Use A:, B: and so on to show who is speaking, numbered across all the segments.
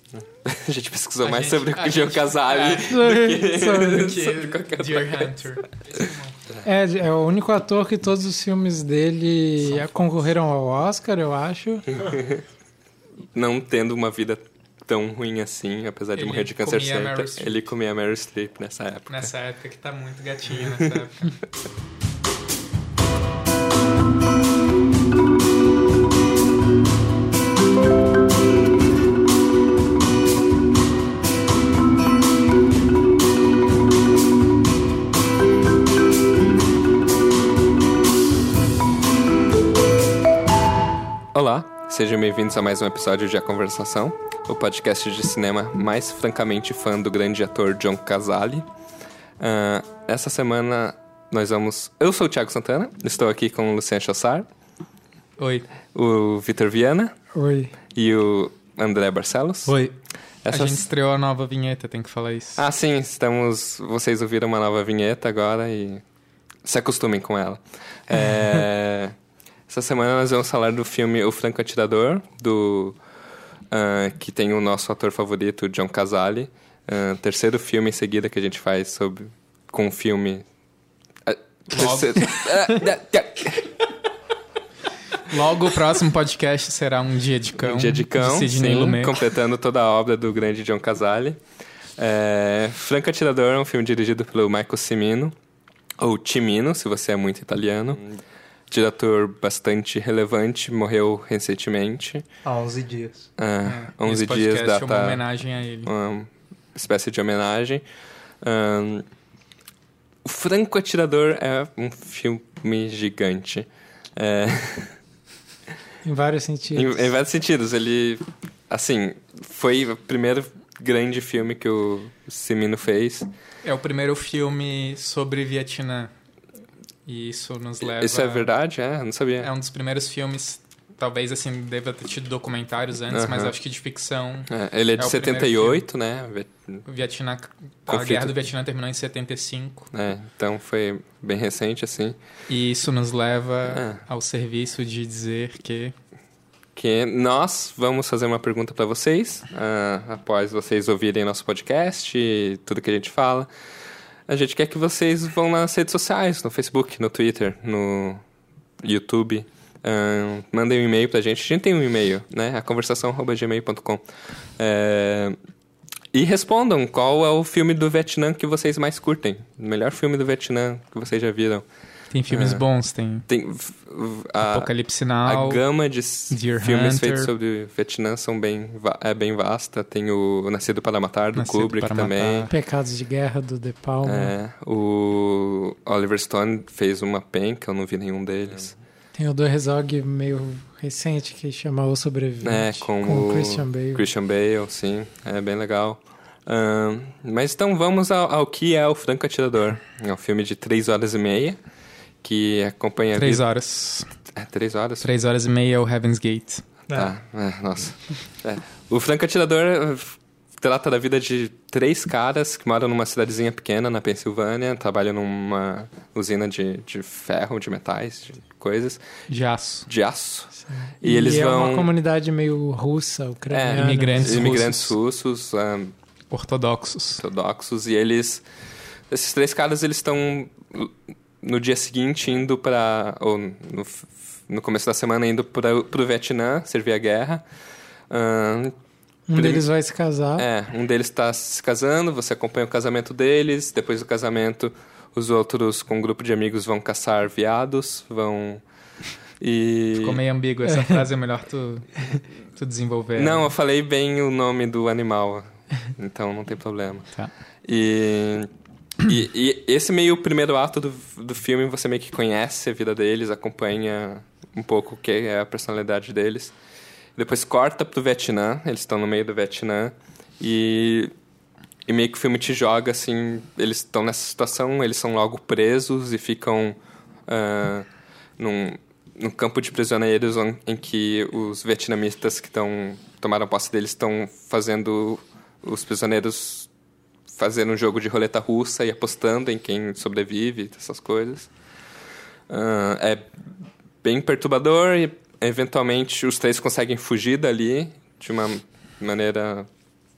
A: A gente pesquisou mais sobre o John Cazale do que sobre qualquer
B: Deer
A: outra
B: Hunter.
C: É o único ator que todos os filmes dele concorreram ao Oscar, eu acho.
A: Não tendo uma vida tão ruim assim, apesar de
B: Ele
A: morrer de câncer
B: comia Meryl
A: certo,
B: Streep.
A: ele comia Meryl Streep nessa época.
B: Nessa época que tá muito gatinho, nessa época.
A: Olá, sejam bem-vindos a mais um episódio de A Conversação, o podcast de cinema mais francamente fã do grande ator John Cazale. Essa semana nós vamos... Eu sou o Thiago Santana, estou aqui com o Luciano Chossar,
B: Oi.
A: o Vitor Viana
C: Oi.
A: e o André Barcelos.
B: Oi. A gente estreou a nova vinheta, tem que falar isso.
A: Ah, sim, vocês ouviram uma nova vinheta agora e se acostumem com ela. Essa semana nós vamos falar do filme O Franco Atirador, que tem o nosso ator favorito, John Cazale. Terceiro filme em seguida que a gente faz com o filme...
B: Logo o próximo podcast será Um Dia de Cão.
A: Um Dia de Cão,
B: Sidney
A: sim,
B: Lumet.
A: completando toda a obra do grande John Cazale. Franco Atirador é um filme dirigido pelo Michael Cimino, ou Cimino, se você é muito italiano. Diretor bastante relevante, morreu recentemente.
D: Há 11 dias.
A: 11
B: Esse
A: dias
B: podcast
A: data...
B: é uma homenagem a ele.
A: Uma espécie de homenagem. O Franco Atirador é um filme gigante.
C: Em vários sentidos.
A: Em vários sentidos. Ele, assim, foi o primeiro grande filme que o Cimino fez.
B: É o primeiro filme sobre Vietnã. E isso nos leva...
A: Isso é verdade? Eu não sabia.
B: É um dos primeiros filmes, talvez assim, deva ter tido documentários antes, mas acho que de ficção.
A: Ele é de
B: o primeiro
A: 78, né?
B: O Vietnã, a
A: Conflito.
B: Guerra do Vietnã terminou em 75.
A: Então foi bem recente, assim.
B: E isso nos leva ao serviço de dizer que
A: nós vamos fazer uma pergunta para vocês, após vocês ouvirem nosso podcast e tudo que a gente fala. A gente quer que vocês vão nas redes sociais, no Facebook, no Twitter, no YouTube. Mandem um e-mail pra gente. A gente tem um e-mail, né? aconversação@gmail.com. E respondam qual é o filme do Vietnã que vocês mais curtem. O melhor filme do Vietnã que vocês já viram.
B: tem filmes bons, tem Apocalipse Sinal,
A: A gama de
B: Deer
A: filmes
B: Hunter.
A: feitos sobre o Vietnã é bem vasta. Tem o Nascido para Matar, do
B: Nascido
A: Kubrick
B: para
A: também.
B: Matar.
C: Pecados de Guerra, do De Palma.
A: O Oliver Stone fez uma PEN, que eu não vi nenhum deles.
C: Tem o do Herzog meio recente, que chama O Sobrevivente.
A: Com
C: o
A: o
C: Christian Bale.
A: Christian Bale, sim. É bem legal. Mas então vamos ao que é o Franco Atirador. É um filme de 3 horas e meia, que acompanha...
B: 3 horas.
A: 3 horas?
B: 3 horas e meia é o Heaven's Gate.
A: Tá, nossa. O Franco Atirador trata da vida de 3 caras que moram numa cidadezinha pequena na Pensilvânia, trabalham numa usina de ferro, de metais, de coisas.
B: De aço.
A: De aço.
C: E
A: eles
C: é
A: vão...
C: uma comunidade meio russa, ucraniana.
B: imigrantes
A: russos,
B: ortodoxos.
A: e esses 3 caras, eles estão no dia seguinte indo para... ou no começo da semana indo pro Vietnã, servir a guerra.
C: Um deles vai se casar.
A: Um deles está se casando, você acompanha o casamento deles, depois do casamento os outros com um grupo de amigos vão caçar veados,
B: Ficou meio ambíguo, essa frase é melhor tu desenvolver.
A: Não, eu falei bem o nome do animal, então não tem problema.
B: Tá.
A: E esse meio primeiro ato do filme, você meio que conhece a vida deles, acompanha um pouco o que é a personalidade deles. Depois corta pro Vietnã, eles estão no meio do Vietnã, e meio que o filme te joga, assim, eles estão nessa situação, eles são logo presos e ficam num campo de prisioneiros em que os vietnamistas que tomaram posse deles estão fazendo os prisioneiros fazendo um jogo de roleta russa e apostando em quem sobrevive, essas coisas. É bem perturbador e, eventualmente, os 3 conseguem fugir dali de uma maneira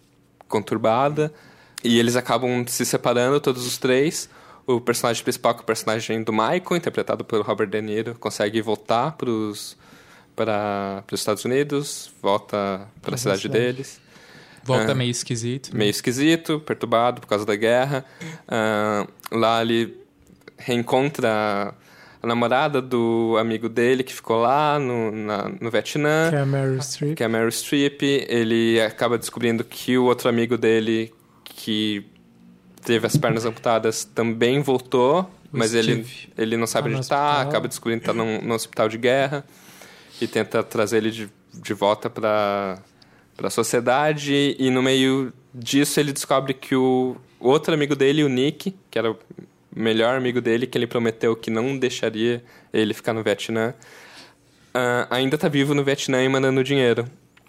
A: conturbada. E eles acabam se separando, todos os três. O personagem principal, que é o personagem do Michael, interpretado pelo Robert De Niro, consegue voltar para os Estados Unidos, volta para a cidade deles.
B: Volta meio esquisito.
A: Meio esquisito, perturbado por causa da guerra. Lá ele reencontra a namorada do amigo dele que ficou lá no Vietnã.
C: Que é a Meryl Streep.
A: Que é a Meryl Streep. Ele acaba descobrindo que o outro amigo dele, que teve as pernas amputadas, também voltou. Mas ele não sabe onde está. Acaba descobrindo que está no hospital de guerra. E tenta trazer ele de volta para a sociedade. E no meio disso ele descobre que o outro amigo dele, o Nick, que era o melhor amigo dele, que ele prometeu que não deixaria ele ficar no Vietnã, ainda está vivo no Vietnã e mandando dinheiro.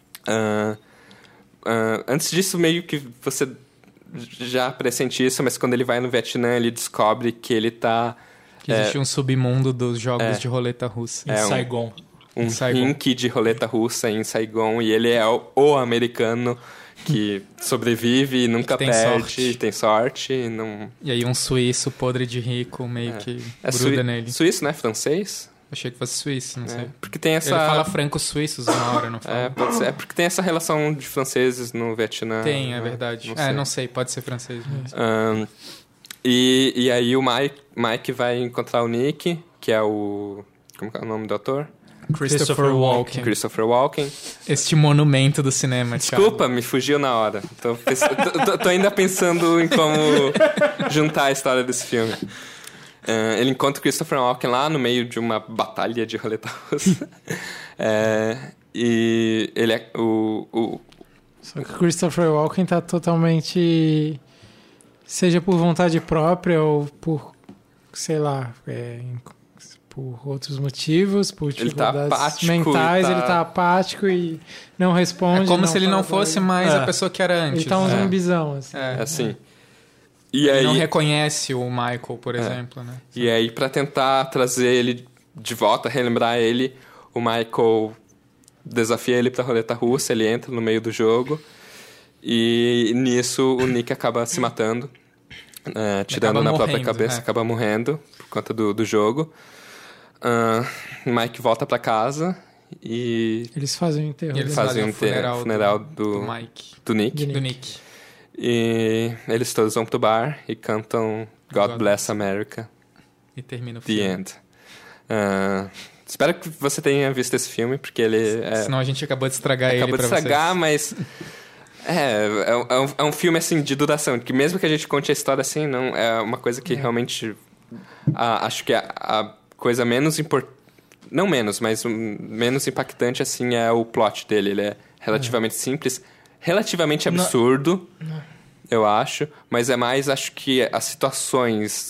A: Antes disso, meio que você já pressente isso, mas quando ele vai no Vietnã, ele descobre que ele está...
B: Que existe um submundo dos jogos de roleta russa.
D: Em Saigon.
A: Um rink de roleta russa em Saigon, e ele é o americano que sobrevive e nunca perde, tem sorte. Não...
B: E aí um suíço podre de rico meio que gruda nele.
A: Suíço, né? Francês?
B: Achei que fosse suíço, não sei.
A: Porque tem essa...
B: Ele fala franco-suíços uma hora, não fala?
A: Pode ser. É porque tem essa relação de franceses no Vietnã.
B: Tem, é verdade. Não sei, pode ser francês mesmo.
A: E aí o Mike vai encontrar o Nick, que é o... Como é o nome do ator?
B: Christopher Walken. Este monumento do cinema.
A: Desculpa, me fugiu na hora. Tô ainda pensando em como juntar a história desse filme. Ele encontra o Christopher Walken lá no meio de uma batalha de roleta russa. E ele é
C: Só que o Christopher Walken tá totalmente... Seja por vontade própria ou por, sei lá... por outros motivos, por dificuldades mentais, ele tá apático e não responde.
B: É como se ele não fosse mais a pessoa que era antes.
C: Ele tá um zumbizão, assim.
A: Assim. E
B: ele
A: aí,
B: não reconhece o Michael, por exemplo, né?
A: E aí, pra tentar trazer ele de volta, relembrar ele, o Michael desafia ele pra roleta russa, ele entra no meio do jogo, e nisso o Nick acaba se matando, tirando na própria cabeça, acaba morrendo por conta do jogo. Mike volta pra casa e...
C: Eles fazem o enterro.
A: Eles fazem o funeral do
B: Mike.
A: Do Nick. E eles todos vão pro bar e cantam God Bless America.
B: E termina o filme.
A: The End. Espero que você tenha visto esse filme, porque ele...
B: Senão a gente acabou de estragar ele pra vocês.
A: Acabou de estragar, mas... É um filme, assim, de duração. Que mesmo que a gente conte a história, assim, não é uma coisa que realmente... acho que a coisa menos importante... Não menos, mas menos impactante, assim, é o plot dele. Ele é relativamente simples, relativamente absurdo, eu acho. Mas é mais, acho que as situações...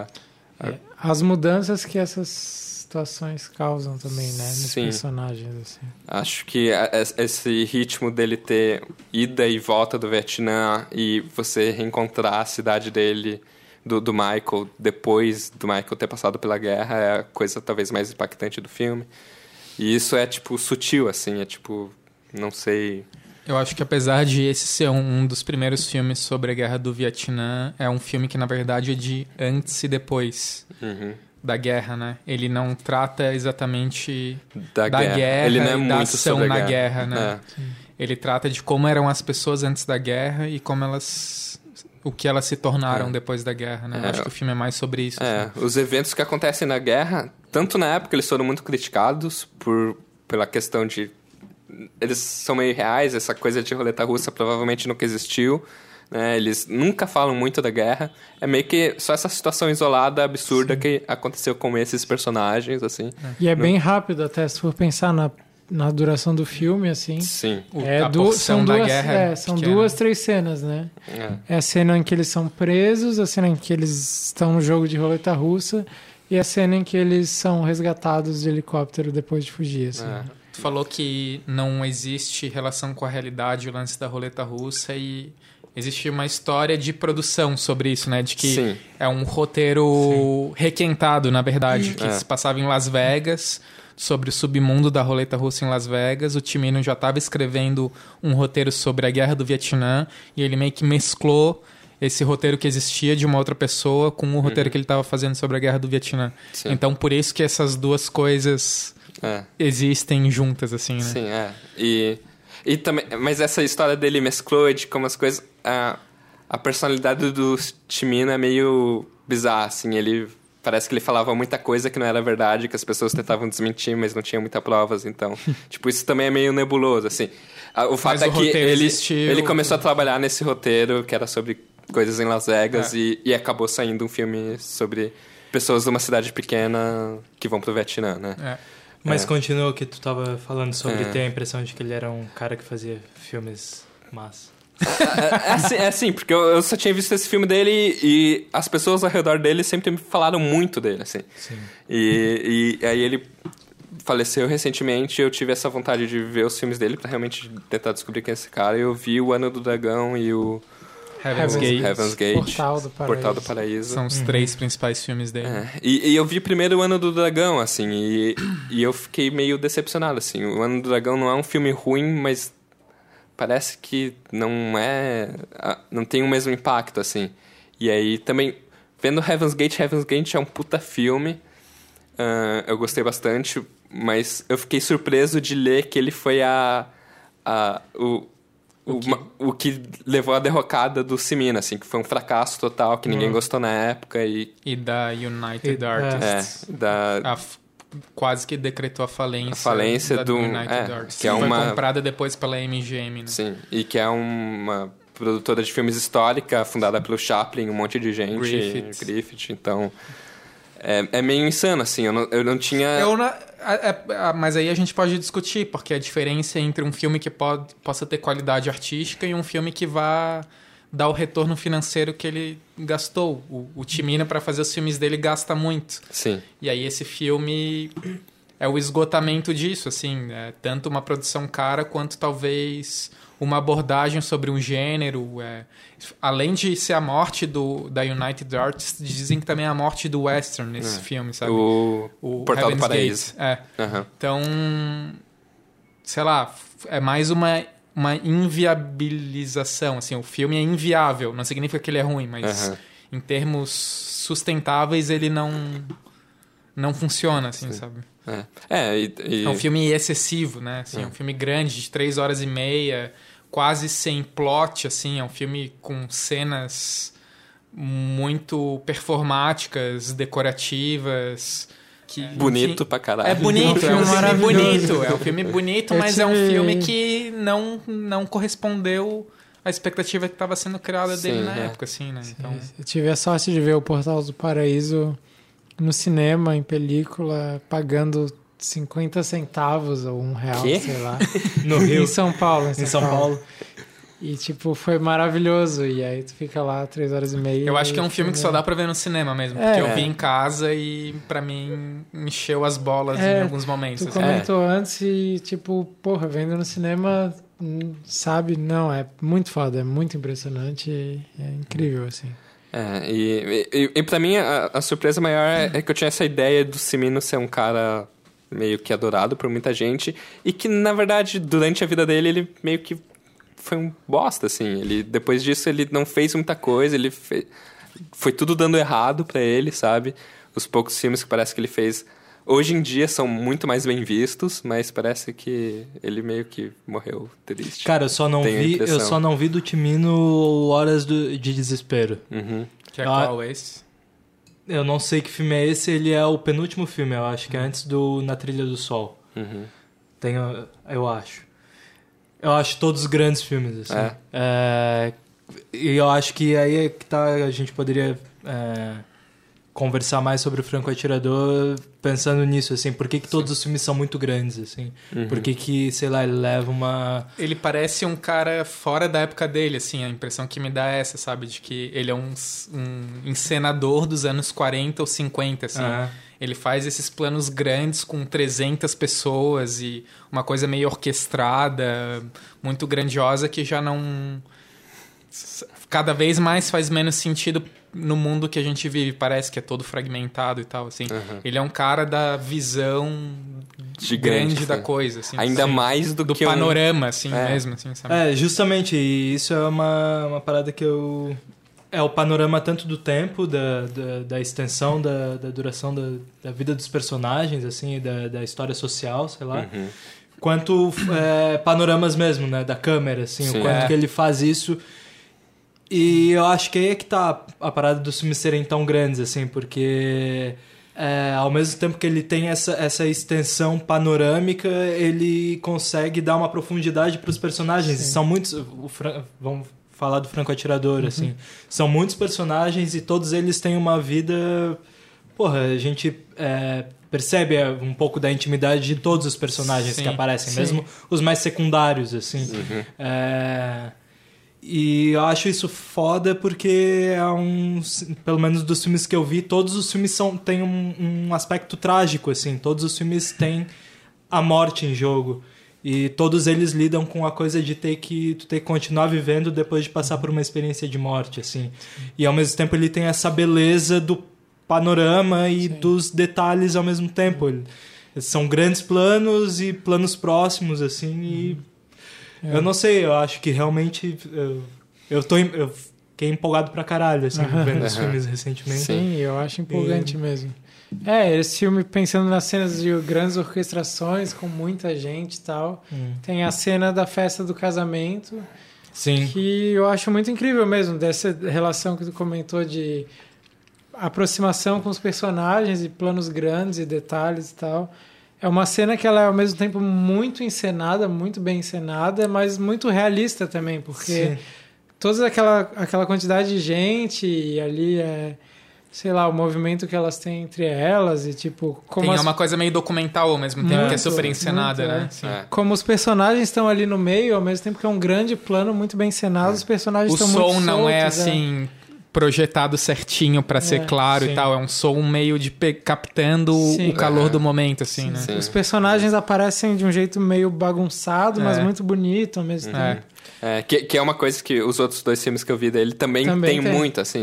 C: As mudanças que essas situações causam também, né? Nos personagens, assim.
A: Acho que esse ritmo dele ter ida e volta do Vietnã e você reencontrar a cidade dele... Do Michael, depois do Michael ter passado pela guerra, é a coisa talvez mais impactante do filme. E isso é, tipo, sutil, assim, é tipo, não sei...
B: Eu acho que apesar de esse ser um dos primeiros filmes sobre a guerra do Vietnã, é um filme que, na verdade, é de antes e depois da guerra, né? Ele não trata exatamente da guerra
A: ele não é
B: e
A: muito
B: da ação
A: sobre a
B: na guerra, né? Ele trata de como eram as pessoas antes da guerra e como o que elas se tornaram depois da guerra, né? Acho que o filme é mais sobre isso. Assim.
A: Os eventos que acontecem na guerra, tanto na época eles foram muito criticados pela questão de... Eles são meio reais, essa coisa de roleta russa provavelmente nunca existiu, né? Eles nunca falam muito da guerra. É meio que só essa situação isolada, absurda, que aconteceu com esses personagens, assim.
C: E é bem rápido até, se for pensar na duração do filme, assim.
A: Sim.
C: São
B: da guerra
C: são 2, 3 cenas, né? É a cena em que eles são presos, a cena em que eles estão no jogo de roleta russa e a cena em que eles são resgatados de helicóptero depois de fugir, assim.
B: Tu falou que não existe relação com a realidade o lance da roleta russa e existe uma história de produção sobre isso, né? De que é um roteiro requentado, na verdade, que se passava em Las Vegas... sobre o submundo da roleta russa em Las Vegas. O Cimino já estava escrevendo um roteiro sobre a Guerra do Vietnã e ele meio que mesclou esse roteiro que existia de uma outra pessoa com o roteiro que ele estava fazendo sobre a Guerra do Vietnã.
A: Sim.
B: Então, por isso que essas duas coisas existem juntas, assim, né?
A: Sim, E também, mas essa história dele mesclou de como as coisas... A personalidade do Cimino é meio bizarra, assim. Parece que ele falava muita coisa que não era verdade, que as pessoas tentavam desmentir, mas não tinha muitas provas, então... tipo, isso também é meio nebuloso, assim. O fato é que ele começou a trabalhar nesse roteiro, que era sobre coisas em Las Vegas, e acabou saindo um filme sobre pessoas de uma cidade pequena que vão pro Vietnã, né?
D: Mas continua o que tu tava falando sobre ter a impressão de que ele era um cara que fazia filmes massa.
A: Assim, porque eu só tinha visto esse filme dele e as pessoas ao redor dele sempre me falaram muito dele, assim.
D: Sim.
A: E aí ele faleceu recentemente, eu tive essa vontade de ver os filmes dele pra realmente tentar descobrir quem é esse cara. Eu vi o Ano do Dragão e o Heaven's Gate, Portal do Paraíso.
B: São os 3 principais filmes dele.
A: E eu vi primeiro o Ano do Dragão, assim, e eu fiquei meio decepcionado, assim. O Ano do Dragão não é um filme ruim, mas parece que não tem o mesmo impacto, assim. E aí também, vendo Heaven's Gate é um puta filme. Eu gostei bastante, mas eu fiquei surpreso de ler que ele foi o que levou à derrocada do Cimino, assim, que foi um fracasso total, que ninguém gostou na época. E
B: da United Artists. Quase que decretou a falência do United Artists.
A: Que
B: foi comprada depois pela MGM, né?
A: Sim, e que é uma produtora de filmes histórica, fundada pelo Chaplin, um monte de gente. Griffith, então... É meio insano, assim, eu não tinha...
B: Mas aí a gente pode discutir, porque a diferença entre um filme que possa ter qualidade artística e um filme que vá dar o retorno financeiro que ele gastou. O Cimino, para fazer os filmes dele, gasta muito.
A: Sim.
B: E aí esse filme é o esgotamento disso, assim, tanto uma produção cara quanto talvez uma abordagem sobre um gênero. Além de ser a morte da United Artists, dizem que também é a morte do western nesse filme, sabe?
A: O Portal do Paraíso.
B: Então, sei lá, é mais uma inviabilização, assim, o filme é inviável, não significa que ele é ruim, mas em termos sustentáveis ele não funciona, assim, sabe? É um filme excessivo, né? Assim, é um filme grande, de 3 horas e meia, quase sem plot, assim, é um filme com cenas muito performáticas, decorativas...
A: bonito pra caralho.
B: É bonito, é um filme bonito. É um filme bonito, mas é um filme que não correspondeu à expectativa que estava sendo criada dele na época, assim, né? Então...
C: Eu tive a sorte de ver o Portal do Paraíso no cinema, em película, pagando 50 centavos ou R$1, sei lá.
D: No Rio.
C: Em São Paulo.
D: Em São Paulo.
C: E, tipo, foi maravilhoso. E aí tu fica lá 3 horas e meia.
B: Eu acho que é um filme que só dá pra ver no cinema mesmo. Porque eu vi em casa e, pra mim, encheu as bolas em alguns momentos.
C: Tu comentou antes e, tipo, porra, vendo no cinema, sabe? Não, é muito foda, é muito impressionante. É incrível, assim.
A: E pra mim, a surpresa maior é que eu tinha essa ideia do Cimino ser um cara meio que adorado por muita gente. E que, na verdade, durante a vida dele, ele meio que foi um bosta, assim. Depois disso, ele não fez muita coisa, foi tudo dando errado pra ele, sabe? Os poucos filmes que parece que ele fez, hoje em dia, são muito mais bem vistos, mas parece que ele meio que morreu triste.
D: Cara, eu só não vi do Cimino Horas de Desespero.
B: Que é qual esse?
D: Eu não sei que filme é esse, ele é o penúltimo filme, eu acho, que é antes do Na Trilha do Sol. Eu acho. Eu acho todos grandes filmes, assim. E eu acho que aí é que tá, a gente poderia conversar mais sobre o Franco Atirador pensando nisso, assim. Por que todos os filmes são muito grandes, assim? Por que, sei lá, ele leva uma...
B: Ele parece um cara fora da época dele, assim. A impressão que me dá é essa, sabe? De que ele é um encenador dos anos 40 ou 50, assim. Ele faz esses planos grandes com 300 pessoas e uma coisa meio orquestrada, muito grandiosa, que já não... Cada vez mais faz menos sentido no mundo que a gente vive parece que é todo fragmentado e tal, assim. Ele é um cara da visão grande da coisa, assim.
A: Ainda mais do que
B: panorama, assim, mesmo, assim, sabe?
D: Justamente, e isso é uma parada que eu... É o panorama tanto do tempo, da extensão, da duração da vida dos personagens, assim, da história social, sei lá, quanto panoramas mesmo, né, da câmera, assim, o quanto que ele faz isso. E eu acho que aí é que tá a parada dos filmes serem tão grandes, assim, porque ao mesmo tempo que ele tem essa extensão panorâmica, ele consegue dar uma profundidade para os personagens. E são muitos... Vamos falar do Franco Atirador, assim. São muitos personagens e todos eles têm uma vida... Porra, a gente percebe um pouco da intimidade de todos os personagens que aparecem, mesmo os mais secundários, assim. E eu acho isso foda porque pelo menos dos filmes que eu vi, todos os filmes têm um aspecto trágico, assim. Todos os filmes têm a morte em jogo. E todos eles lidam com a coisa de ter que continuar vivendo depois de passar por uma experiência de morte, assim. E ao mesmo tempo ele tem essa beleza do panorama e dos detalhes ao mesmo tempo. São grandes planos e planos próximos, assim, e eu não sei, eu acho que realmente eu fiquei empolgado pra caralho, assim, vendo os filmes recentemente.
C: Sim, eu acho empolgante mesmo. Esse filme, pensando nas cenas de grandes orquestrações com muita gente e tal, tem a cena da festa do casamento, que eu acho muito incrível mesmo, dessa relação que tu comentou de aproximação com os personagens e planos grandes e detalhes e tal. É uma cena que ela é ao mesmo tempo muito encenada, muito bem encenada, mas muito realista também, porque toda aquela quantidade de gente e ali sei lá, o movimento que elas têm entre elas e tipo...
B: Tem uma coisa meio documental ao mesmo tempo, que é super encenada, né?
C: Como os personagens estão ali no meio, ao mesmo tempo que é um grande plano muito bem encenado, os personagens estão muito soltos.
B: O som não é assim... projetado certinho pra ser claro e tal. É um som meio de captando o calor do momento, assim, né?
C: Os personagens aparecem de um jeito meio bagunçado, mas muito bonito ao mesmo tempo.
A: Que é uma coisa que os outros dois filmes que eu vi dele também tem muito, assim.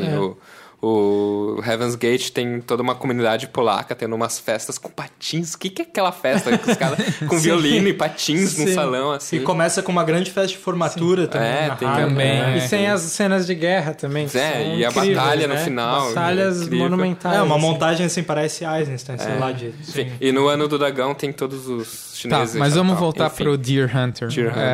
A: O Heaven's Gate tem toda uma comunidade polaca tendo umas festas com patins. O que é aquela festa? Com os caras com violino e patins no salão, assim.
D: E começa com uma grande festa de formatura também.
A: Tem também.
C: E tem as cenas de guerra também.
A: E a batalha no final.
C: Batalhas monumentais.
D: Uma montagem assim, parece Eisenstein, sei lá.
A: E no Ano do Dragão tem todos os chineses.
B: Tá, mas vamos voltar pro Deer Hunter.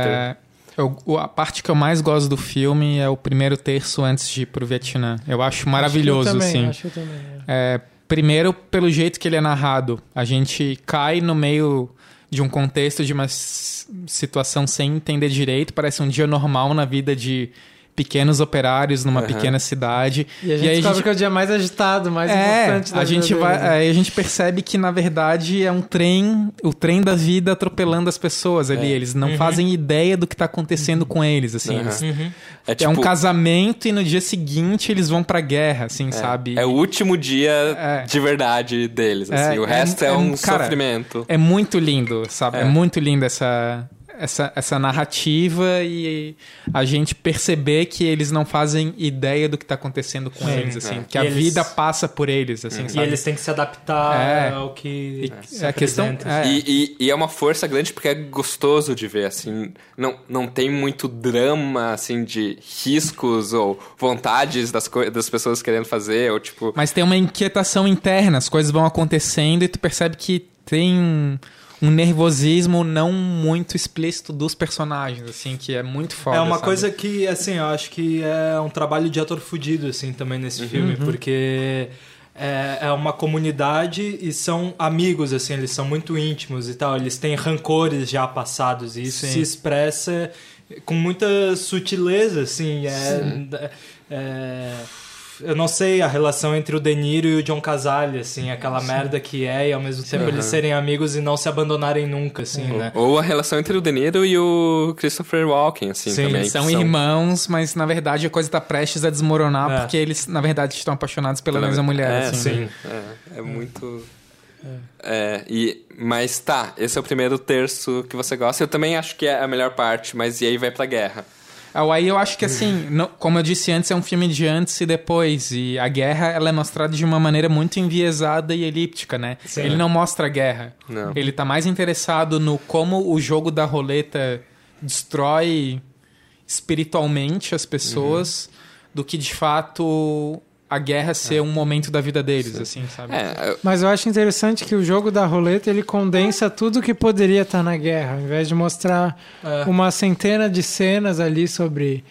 B: A parte que eu mais gosto do filme é o primeiro terço antes de ir pro Vietnã. Eu acho maravilhoso,
C: Acho que eu também.
B: Primeiro, pelo jeito que ele é narrado. A gente cai no meio de um contexto de uma situação sem entender direito. Parece um dia normal na vida de pequenos operários numa pequena cidade.
C: E a gente descobre que é o dia mais agitado, mais importante da vida.
B: Aí a gente percebe que, na verdade, é o trem da vida atropelando as pessoas ali. Eles não fazem ideia do que está acontecendo com eles, assim. É um casamento e no dia seguinte eles vão pra guerra, assim, sabe?
A: É o último dia de verdade deles, assim. O resto é um sofrimento.
B: É muito lindo, sabe? É muito lindo essa narrativa e a gente perceber que eles não fazem ideia do que está acontecendo com eles, assim, que a vida passa por eles, assim, sabe?
D: E eles têm que se adaptar ao que se
B: a questão
A: E é uma força grande porque é gostoso de ver, assim, não tem muito drama, assim, de riscos ou vontades das pessoas querendo fazer, ou tipo...
B: Mas tem uma inquietação interna, as coisas vão acontecendo e tu percebe que tem um nervosismo não muito explícito dos personagens, assim, que é muito foda.
D: É uma coisa que, assim, eu acho que é um trabalho de ator fudido, assim, também nesse filme, porque é uma comunidade e são amigos, assim, eles são muito íntimos e tal, eles têm rancores já passados e isso se expressa com muita sutileza, assim, eu não sei a relação entre o De Niro e o John Cazale, assim, aquela merda que e ao mesmo tempo eles serem amigos e não se abandonarem nunca, assim, né?
A: Ou a relação entre o De Niro e o Christopher Walken, assim, também.
B: São irmãos, mas na verdade a coisa tá prestes a desmoronar porque eles, na verdade, estão apaixonados pela mesma mulher, assim.
A: É muito... Mas tá, esse é o primeiro terço que você gosta. Eu também acho que é a melhor parte, mas e aí vai pra guerra.
B: Aí eu acho que, assim, como eu disse antes, é um filme de antes e depois. E a guerra, ela é mostrada de uma maneira muito enviesada e elíptica, né? Sim. Ele não mostra a guerra.
A: Não.
B: Ele tá mais interessado no como o jogo da roleta destrói espiritualmente as pessoas do que, de fato, a guerra ser um momento da vida deles, assim, sabe?
C: Mas eu acho interessante que o jogo da roleta, ele condensa tudo que poderia estar na guerra, ao invés de mostrar uma centena de cenas ali sobre...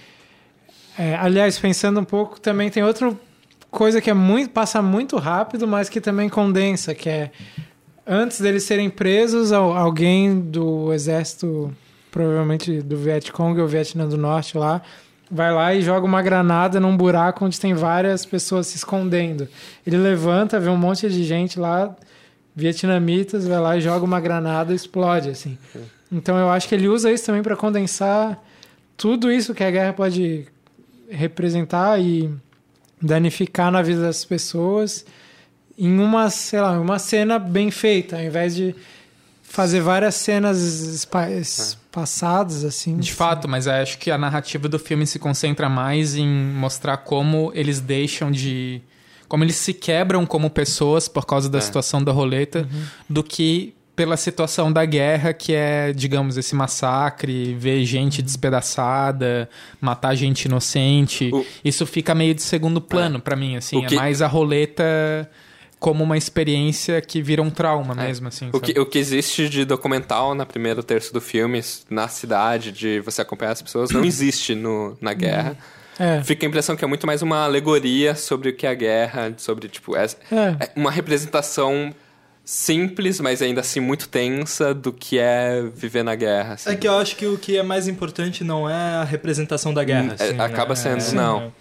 C: aliás, pensando um pouco, também tem outra coisa que passa muito rápido, mas que também condensa, que é antes deles serem presos, alguém do exército, provavelmente do Vietcong ou Vietnã do Norte lá, vai lá e joga uma granada num buraco onde tem várias pessoas se escondendo. Ele levanta, vê um monte de gente lá, vietnamitas, vai lá e joga uma granada e explode, assim. Então eu acho que ele usa isso também para condensar tudo isso que a guerra pode representar e danificar na vida das pessoas em uma cena bem feita, ao invés de fazer várias cenas passadas, assim.
B: De fato, mas eu acho que a narrativa do filme se concentra mais em mostrar como eles deixam de... Como eles se quebram como pessoas por causa da situação da roleta, do que pela situação da guerra, que é, digamos, esse massacre, ver gente despedaçada, matar gente inocente. Isso fica meio de segundo plano pra mim, assim. É mais a roleta... como uma experiência que vira um trauma mesmo, assim.
A: O que existe de documental na primeiro terço do filme, na cidade, de você acompanhar as pessoas, não existe na guerra. Fica a impressão que é muito mais uma alegoria sobre o que é a guerra, sobre, tipo, uma representação simples, mas ainda assim muito tensa do que é viver na guerra. Assim.
D: É que eu acho que o que é mais importante não é a representação da guerra. Assim,
A: acaba sendo, não.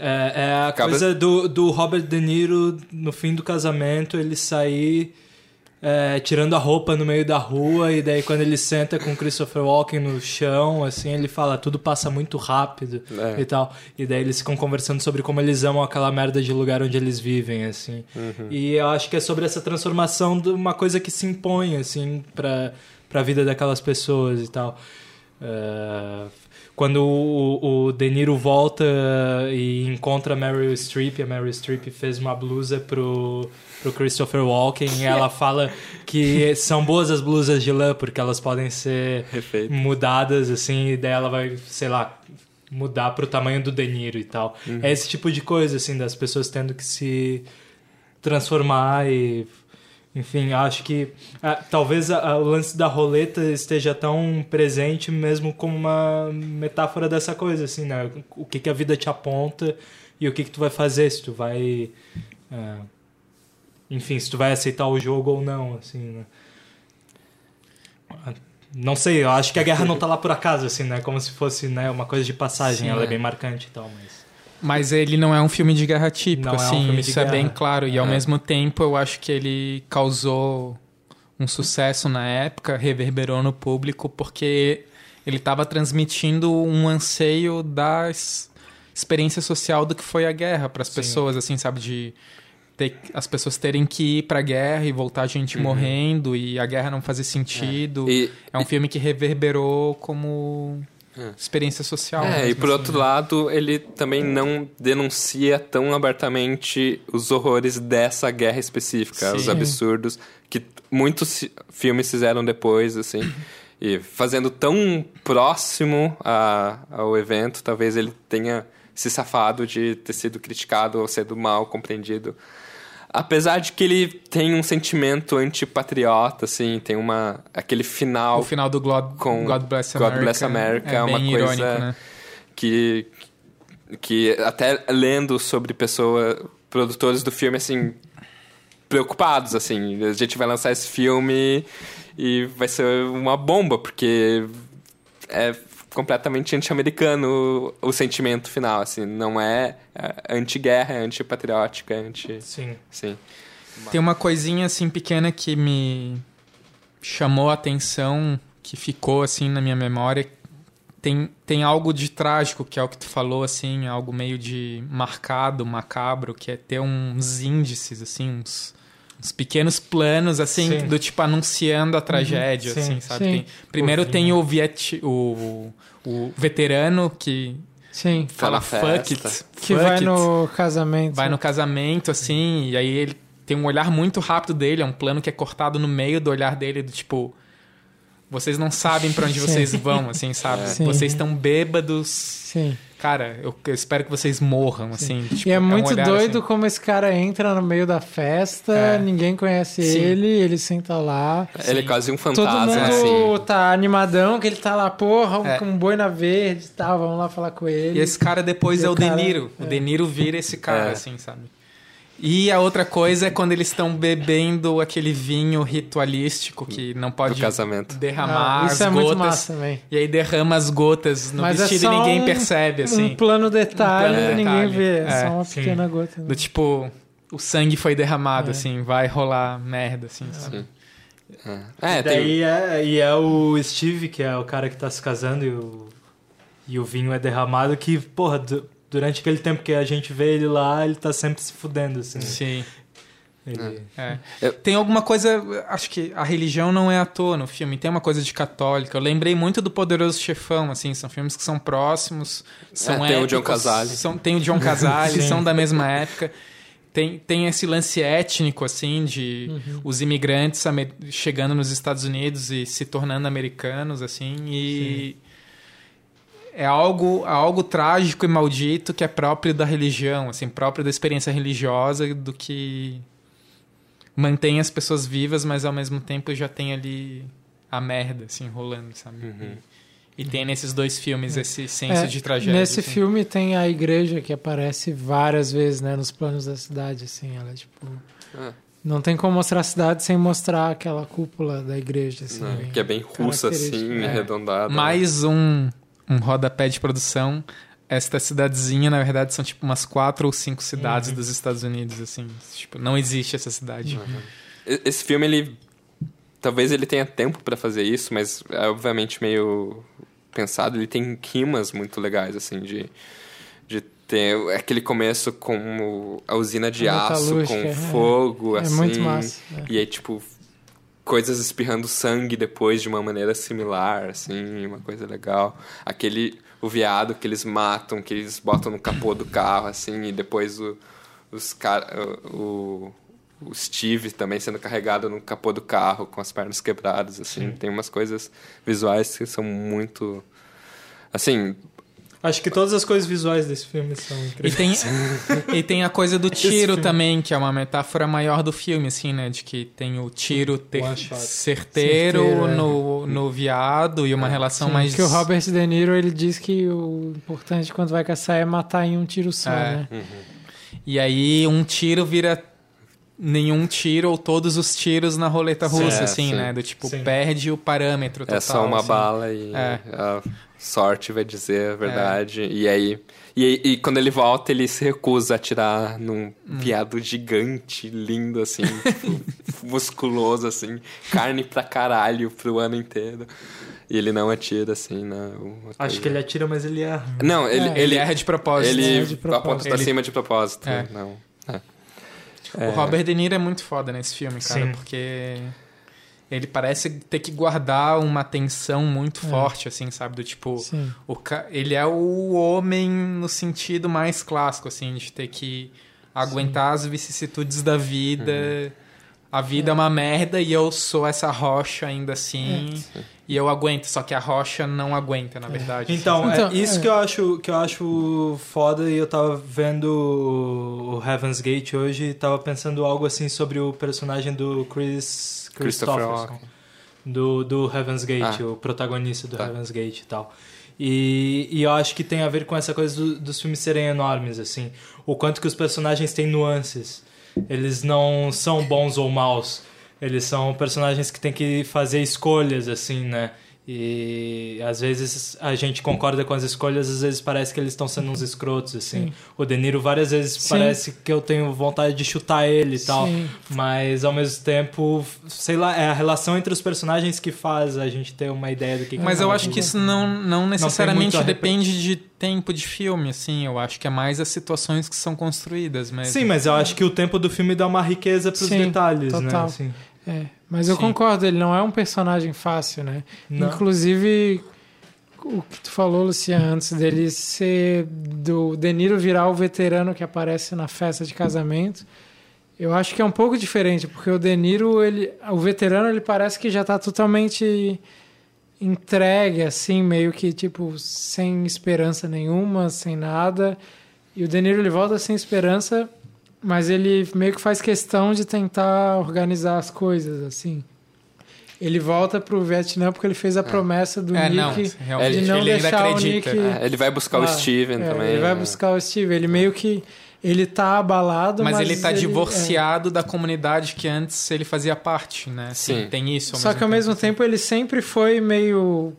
D: É a coisa do Robert De Niro, no fim do casamento, ele sair tirando a roupa no meio da rua, e daí quando ele senta com Christopher Walken no chão, assim, ele fala, tudo passa muito rápido e tal. E daí eles ficam conversando sobre como eles amam aquela merda de lugar onde eles vivem, assim. E eu acho que é sobre essa transformação de uma coisa que se impõe, assim, pra vida daquelas pessoas e tal. Quando o De Niro volta e encontra a Meryl Streep fez uma blusa pro Christopher Walken, e ela fala que são boas as blusas de lã porque elas podem ser mudadas, assim, e daí ela vai, sei lá, mudar pro tamanho do De Niro e tal. É esse tipo de coisa, assim, das pessoas tendo que se transformar e... Enfim, acho que talvez o lance da roleta esteja tão presente mesmo como uma metáfora dessa coisa, assim, né? O que a vida te aponta e o que tu vai fazer, se tu vai... enfim, se tu vai aceitar o jogo ou não, assim, né? Não sei, eu acho que a guerra não tá lá por acaso, assim, né? Como se fosse, né, uma coisa de passagem. Sim, ela é bem marcante e tal,
B: Mas ele não é um filme de guerra típico, assim, isso é bem claro. E ao mesmo tempo eu acho que ele causou um sucesso na época, reverberou no público, porque ele estava transmitindo um anseio da experiência social do que foi a guerra para as pessoas, assim, sabe? De as pessoas terem que ir para a guerra e voltar gente morrendo e a guerra não fazer sentido. É um filme que reverberou como... experiência social.
A: E por outro lado, ele também não denuncia tão abertamente os horrores dessa guerra específica, os absurdos que muitos filmes fizeram depois, assim. E fazendo tão próximo ao evento, talvez ele tenha se safado de ter sido criticado ou sido mal compreendido. Apesar de que ele tem um sentimento antipatriota, assim, tem aquele final...
B: O final do God Bless America.
A: God Bless America é uma coisa
B: irônico, né?
A: que até lendo sobre produtores do filme, assim, preocupados, assim. A gente vai lançar esse filme e vai ser uma bomba, porque é completamente anti-americano o sentimento final, assim, não é anti-guerra, é anti-patriótica,
D: Sim.
B: Tem uma coisinha, assim, pequena que me chamou a atenção, que ficou, assim, na minha memória. Tem algo de trágico, que é o que tu falou, assim, algo meio de marcado, macabro, que é ter uns índices, assim, uns pequenos planos, assim,
D: Sim.
B: do tipo anunciando a tragédia,
D: Sim,
B: assim, sabe?
C: sim.
B: Primeiro
D: O
B: tem o veterano que
C: Sim.
B: fala
A: Tá na
B: fuck
A: festa.
B: it.
C: Que
B: fuck
C: vai
B: it.
C: no casamento.
B: Vai no casamento, assim, e aí ele tem um olhar muito rápido dele, é um plano que é cortado no meio do olhar dele, do tipo... Vocês não sabem pra onde
C: Sim.
B: vocês vão, assim, sabe?
C: Sim.
B: Vocês estão bêbados.
C: Sim.
B: Cara, eu espero que vocês morram, assim. Tipo,
C: E é
B: um
C: muito
B: olhar,
C: doido
B: assim.
C: como esse cara entra no meio da festa,
B: É.
C: ninguém conhece
B: Sim.
C: ele senta lá.
A: Ele é quase um
C: Todo
A: fantasma,
C: mundo
A: assim.
C: tá animadão, que ele tá lá, porra,
B: É.
C: com um boina verde e tal, vamos lá falar com ele.
B: E esse cara depois
C: E
B: é
C: o
B: o
C: cara-
B: De Niro. O De Niro vira esse cara,
A: É.
B: assim, sabe? E a outra coisa é quando eles estão bebendo aquele vinho ritualístico que não pode
A: Do casamento.
B: derramar
C: Isso
B: as
C: é muito
B: gotas.
C: massa também.
B: E aí derrama as gotas no
C: Mas é
B: vestido
C: só
B: e ninguém
C: um-
B: percebe, assim.
C: Um plano detalhe,
B: plano
C: ninguém
B: detalhe.
C: vê, é
B: É,
C: só uma
D: sim.
C: pequena gota. né?
B: Do tipo, o sangue foi derramado,
C: É.
B: assim, vai rolar merda, assim. sabe?
A: É,
D: E
A: tem...
D: daí é o Steve, que é o cara que tá se casando e o vinho é derramado, que, porra, durante aquele tempo que a gente vê ele lá, ele tá sempre se fudendo, assim.
B: Sim.
D: Ele...
A: Eu-
B: Tem alguma coisa, acho que a religião não é à toa no filme, tem uma coisa de católica. Eu lembrei muito do Poderoso Chefão, assim, são filmes que são próximos, são
A: tem o
B: épicos,
A: John Casale.
B: Tem o John Casale,
D: Sim.
B: são da mesma época. Tem esse lance étnico, assim, de os imigrantes chegando nos Estados Unidos e se tornando americanos, assim, e é algo trágico e maldito que é próprio da religião, assim, próprio da experiência religiosa, do que mantém as pessoas vivas, mas ao mesmo tempo já tem ali a merda, assim, rolando, sabe? E tem nesses dois filmes esse senso de tragédia.
C: Nesse
B: assim.
C: filme tem a igreja que aparece várias vezes, né, nos planos da cidade, assim, ela é tipo...
A: Ah.
C: Não tem como mostrar a cidade sem mostrar aquela cúpula da igreja, assim.
A: Né,
C: bem
A: que é bem russa, assim,
C: característica.
A: arredondada.
B: Mais um rodapé de produção. Esta cidadezinha, na verdade, são tipo umas 4 ou 5 cidades dos Estados Unidos, assim. Tipo, não existe essa cidade.
A: Esse filme, ele... Talvez ele tenha tempo pra fazer isso, mas é obviamente meio pensado. Ele tem rimas muito legais, assim, de ter aquele começo com a usina de
C: A
A: aço, com
C: metalúrgica,
A: fogo,
C: É
A: assim.
C: muito massa. É.
A: E aí, tipo, coisas espirrando sangue depois de uma maneira similar, assim, uma coisa legal. O veado que eles matam, que eles botam no capô do carro, assim, e depois o Steve também sendo carregado no capô do carro com as pernas quebradas, assim. Tem umas coisas visuais que são muito... Assim...
D: Acho que todas as coisas visuais desse filme são incríveis.
B: E tem a coisa do tiro
D: filme.
B: também, que é uma metáfora maior do filme, assim, né? De que tem o tiro
D: One shot.
B: certeiro
C: Certeiro, é.
B: no veado e uma relação
C: Sim,
B: mais...
C: que o Robert De Niro, ele diz que o importante quando vai caçar é matar em um tiro só,
B: É.
C: né?
B: E aí um tiro vira nenhum tiro ou todos os tiros na roleta russa, assim,
A: sim.
B: né? Do tipo,
D: Sim.
B: perde o parâmetro total.
A: É só uma
B: assim.
A: bala e
B: É.
A: a sorte vai dizer a verdade. E quando ele volta, ele se recusa a atirar num viado gigante, lindo, assim, tipo, musculoso, assim, carne pra caralho pro ano inteiro. E ele não atira, assim, né?
D: Acho que ele atira, mas ele erra.
A: Não,
B: Ele erra de propósito.
A: Ele
C: erra de propósito.
A: aponta pra
B: Ele-
A: cima de propósito.
B: É.
A: Não.
B: O Robert De Niro é muito foda nesse filme, cara,
D: Sim.
B: porque ele parece ter que guardar uma tensão muito forte, assim, sabe? Do tipo,
C: Sim.
B: ele é o homem no sentido mais clássico, assim, de ter que aguentar as vicissitudes da vida. A vida é uma merda e eu sou essa rocha ainda assim. E eu aguento, só que a rocha não aguenta, na verdade.
D: Então,
C: Então,
D: isso que eu acho foda, e eu tava vendo o Heaven's Gate hoje e tava pensando algo assim sobre o personagem do
A: Christopher
D: Christopherson, do Heaven's Gate,
A: Ah.
D: o protagonista do
A: Tá.
D: Heaven's Gate e tal. E eu acho que tem a ver com essa coisa dos filmes serem enormes, assim. O quanto que os personagens têm nuances. Eles não são bons ou maus. Eles são personagens que têm que fazer escolhas, assim, né? E às vezes a gente concorda com as escolhas, às vezes parece que eles estão sendo uns escrotos, assim.
C: Sim.
D: O De Niro várias vezes parece que eu tenho vontade de chutar ele e tal. Mas ao mesmo tempo, sei lá, é a relação entre os personagens que faz a gente ter uma ideia do que
B: Mas eu acho que isso não necessariamente
D: muito
B: depende de tempo de filme, assim. Eu acho que é mais as situações que são construídas mesmo.
D: Sim, mas eu acho que o tempo do filme dá uma riqueza pros detalhes,
C: total.
D: né? Assim.
C: Mas eu concordo, ele não é um personagem fácil, né? Não. Inclusive, o que tu falou, Luciano, antes dele ser do De Niro virar o veterano que aparece na festa de casamento, eu acho que é um pouco diferente, porque o De Niro, o veterano, ele parece que já tá totalmente entregue, assim, meio que, tipo, sem esperança nenhuma, sem nada. E o De Niro, ele volta sem esperança, mas ele meio que faz questão de tentar organizar as coisas, assim. Ele volta pro Vietnã porque ele fez a promessa do Nick de não deixar o Nick...
A: ele vai buscar o Steven também.
C: Ele vai buscar o Steven. Ele meio que... Ele tá abalado, mas
B: ele tá divorciado da comunidade que antes ele fazia parte, né?
A: Sim.
B: Tem isso.
C: Só que ao mesmo tempo ele sempre foi meio...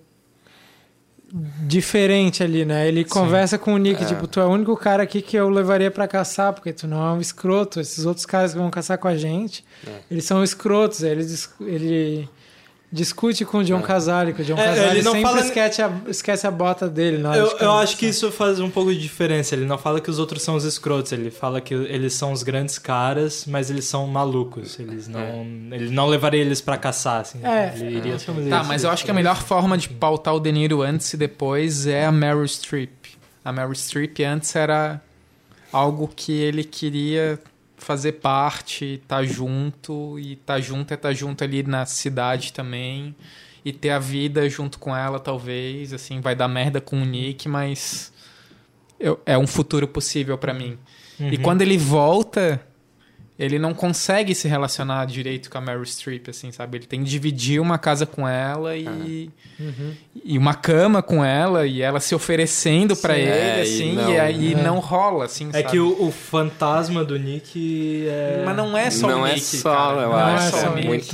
C: diferente ali, né? Ele conversa com o Nick, tipo, tu é o único cara aqui que eu levaria pra caçar, porque tu não é um escroto. Esses outros caras que vão caçar com a gente, eles são escrotos. Ele discute com o John Casale, que o John Casale
D: ele não
C: sempre esquece a bota dele.
D: Eu acho que isso faz um pouco de diferença. Ele não fala que os outros são os escrotos, ele fala que eles são os grandes caras, mas eles são malucos. Ele não levaria eles pra caçar, assim. Ele iria
B: mas eu acho que a melhor forma de pautar o De Niro antes e depois é a Meryl Streep. A Meryl Streep antes era algo que ele queria fazer parte, tá junto, e tá junto ali na cidade também, e ter a vida junto com ela, talvez, assim, vai dar merda com o Nick, mas é um futuro possível pra mim. E quando ele volta, ele não consegue se relacionar direito com a Meryl Streep, assim, sabe? Ele tem que dividir uma casa com ela e uma cama com ela, e ela se oferecendo pra ele, assim, e aí não rola, assim,
D: sabe? É que o fantasma do Nick
B: Mas não é só o Nick, cara.
A: Eu acho. Não é muito...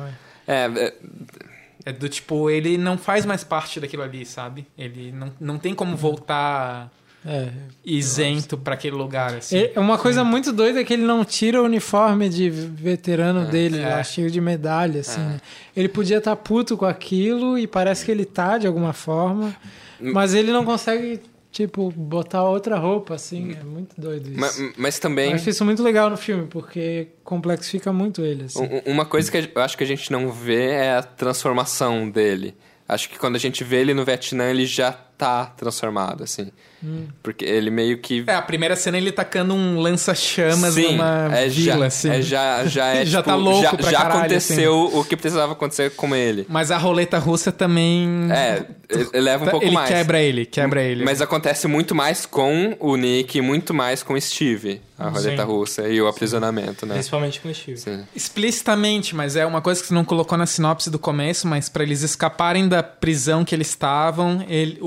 B: É do tipo, ele não faz mais parte daquilo ali, sabe? Ele não tem como voltar... isento pra aquele lugar, assim.
C: Uma coisa muito doida é que ele não tira o uniforme de veterano dele, lá, cheio de medalha, assim, né? Ele podia estar puto com aquilo, e parece que ele tá, de alguma forma, mas ele não consegue, tipo, botar outra roupa, assim. É muito doido isso.
A: Mas também...
C: Eu acho isso muito legal no filme, porque complexifica muito ele, assim.
A: Uma coisa que eu acho que a gente não vê é a transformação dele. Acho que quando a gente vê ele no Vietnã, ele já tá transformado, assim. Porque ele meio que...
B: a primeira cena ele tacando um lança-chamas numa vila, assim.
A: Já
B: já
A: tipo,
B: tá louco pra
A: já
B: caralho,
A: aconteceu
B: assim.
A: O que precisava acontecer com ele.
B: Mas a roleta russa também...
A: ele leva um pouco
B: ele
A: mais.
B: Quebra ele.
A: Mas acontece muito mais com o Nick, muito mais com o Steve, a roleta russa e o aprisionamento, né?
D: Principalmente com o Steve.
A: Sim.
B: Explicitamente, mas é uma coisa que você não colocou na sinopse do começo, mas pra eles escaparem da prisão que eles estavam,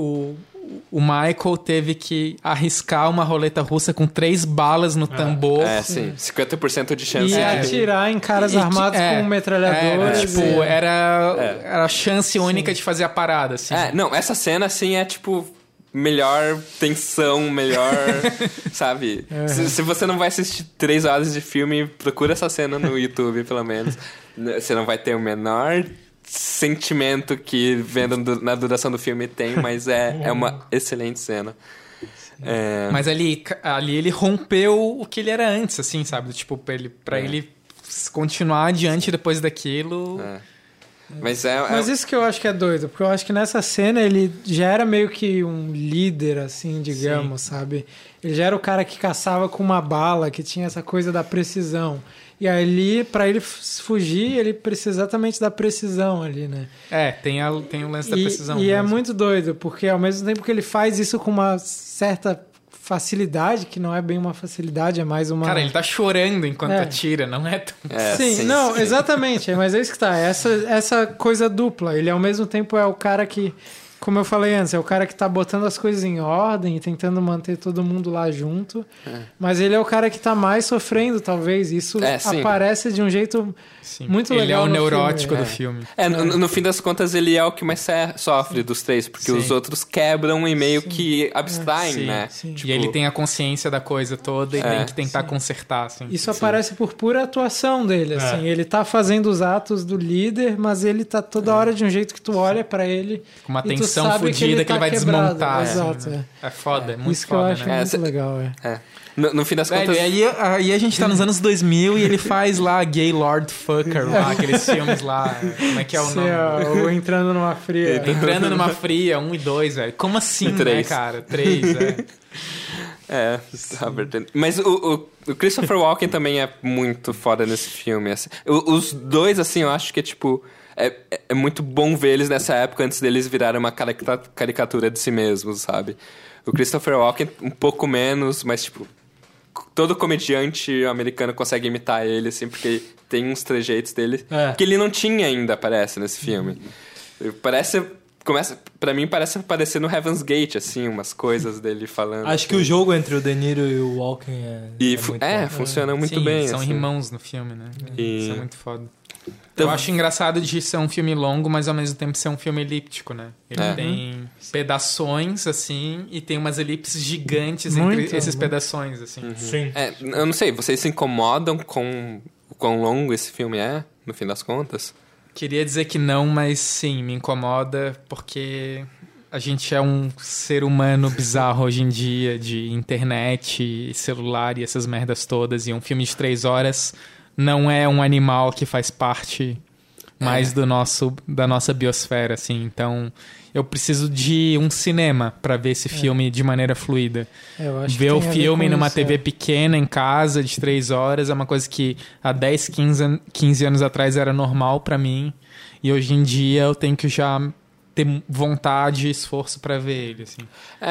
B: o Michael teve que arriscar uma roleta russa com 3 balas no tambor.
A: Sim. 50% de chance.
C: E atirar em caras armados com metralhadores.
B: Era a chance única de fazer a parada, assim.
A: Não, essa cena, assim, é tipo... melhor tensão, melhor... sabe? Se você não vai assistir 3 horas de filme, procura essa cena no YouTube, pelo menos. Você não vai ter o menor... sentimento que vendo na duração do filme tem, mas é uma excelente cena.
B: Mas ali ele rompeu o que ele era antes, assim, sabe? Tipo, pra ele continuar adiante depois daquilo.
C: Mas isso que eu acho que é doido, porque eu acho que nessa cena ele já era meio que um líder, assim, digamos, sabe? Ele já era o cara que caçava com uma bala, que tinha essa coisa da precisão. E ali, pra ele fugir, ele precisa exatamente da precisão ali, né?
B: Tem o lance da precisão.
C: E é muito doido, porque ao mesmo tempo que ele faz isso com uma certa facilidade, que não é bem uma facilidade, é mais uma...
B: Cara, ele tá chorando enquanto atira, não é tão...
C: Sim, exatamente, mas é isso que tá, essa coisa dupla. Ele ao mesmo tempo é o cara que como eu falei antes, é o cara que tá botando as coisas em ordem e tentando manter todo mundo lá junto. Mas ele é o cara que tá mais sofrendo, talvez. Isso aparece de um jeito muito legal.
B: Ele é o neurótico
C: filme.
B: do filme.
A: No fim das contas, ele é o que mais sofre dos três, porque os outros quebram e meio que abstraem, né?
C: Sim.
B: Tipo... E ele tem a consciência da coisa toda e tem que tentar consertar, assim.
C: Isso aparece por pura atuação dele, assim. Ele tá fazendo os atos do líder, mas ele tá toda hora de um jeito que tu olha pra ele
B: com uma
C: e
B: tensão
C: sabe
B: fodida que ele vai desmontar.
C: Exato,
B: É foda, é muito
C: isso que
B: foda,
C: eu acho
B: né?
C: muito legal,
A: No fim das contas...
B: Aí a gente tá nos anos 2000 e ele faz lá Gaylord Fucker, lá, aqueles filmes lá. Como é que é o nome?
C: Ou Entrando Numa Fria.
B: Entrando Numa Fria, 1 e 2, velho. Como assim, né, cara? 3,
A: Mas o Christopher Walken também é muito foda nesse filme. Assim. Os dois, assim, eu acho que é tipo... É muito bom ver eles nessa época antes deles virarem uma caricatura de si mesmos, sabe? O Christopher Walken um pouco menos, mas tipo... Todo comediante americano consegue imitar ele, assim, porque tem uns trejeitos dele que ele não tinha ainda, parece, nesse filme. Pra mim, parece aparecer no Heaven's Gate, assim, umas coisas dele falando.
D: Acho que o jogo entre o De Niro e o Walken
A: funciona muito bem.
B: São
A: assim.
B: irmãos no filme, né? Isso é muito foda.
A: Então,
B: eu acho engraçado de ser um filme longo, mas ao mesmo tempo ser um filme elíptico, né? Ele tem pedações, assim, e tem umas elipses gigantes entre esses pedaços, assim.
D: Sim.
A: Eu não sei, vocês se incomodam com o quão longo esse filme é, no fim das contas?
B: Queria dizer que não, mas sim, me incomoda porque a gente é um ser humano bizarro hoje em dia, de internet, celular e essas merdas todas, e um filme de 3 horas não é um animal que faz parte mais da nossa biosfera, assim. Então, eu preciso de um cinema para ver esse filme de maneira fluida. Ver o filme numa TV pequena, em casa, de 3 horas, é uma coisa que há 10, 15 anos atrás era normal para mim. E hoje em dia eu tenho que já ter vontade e esforço para ver ele, assim.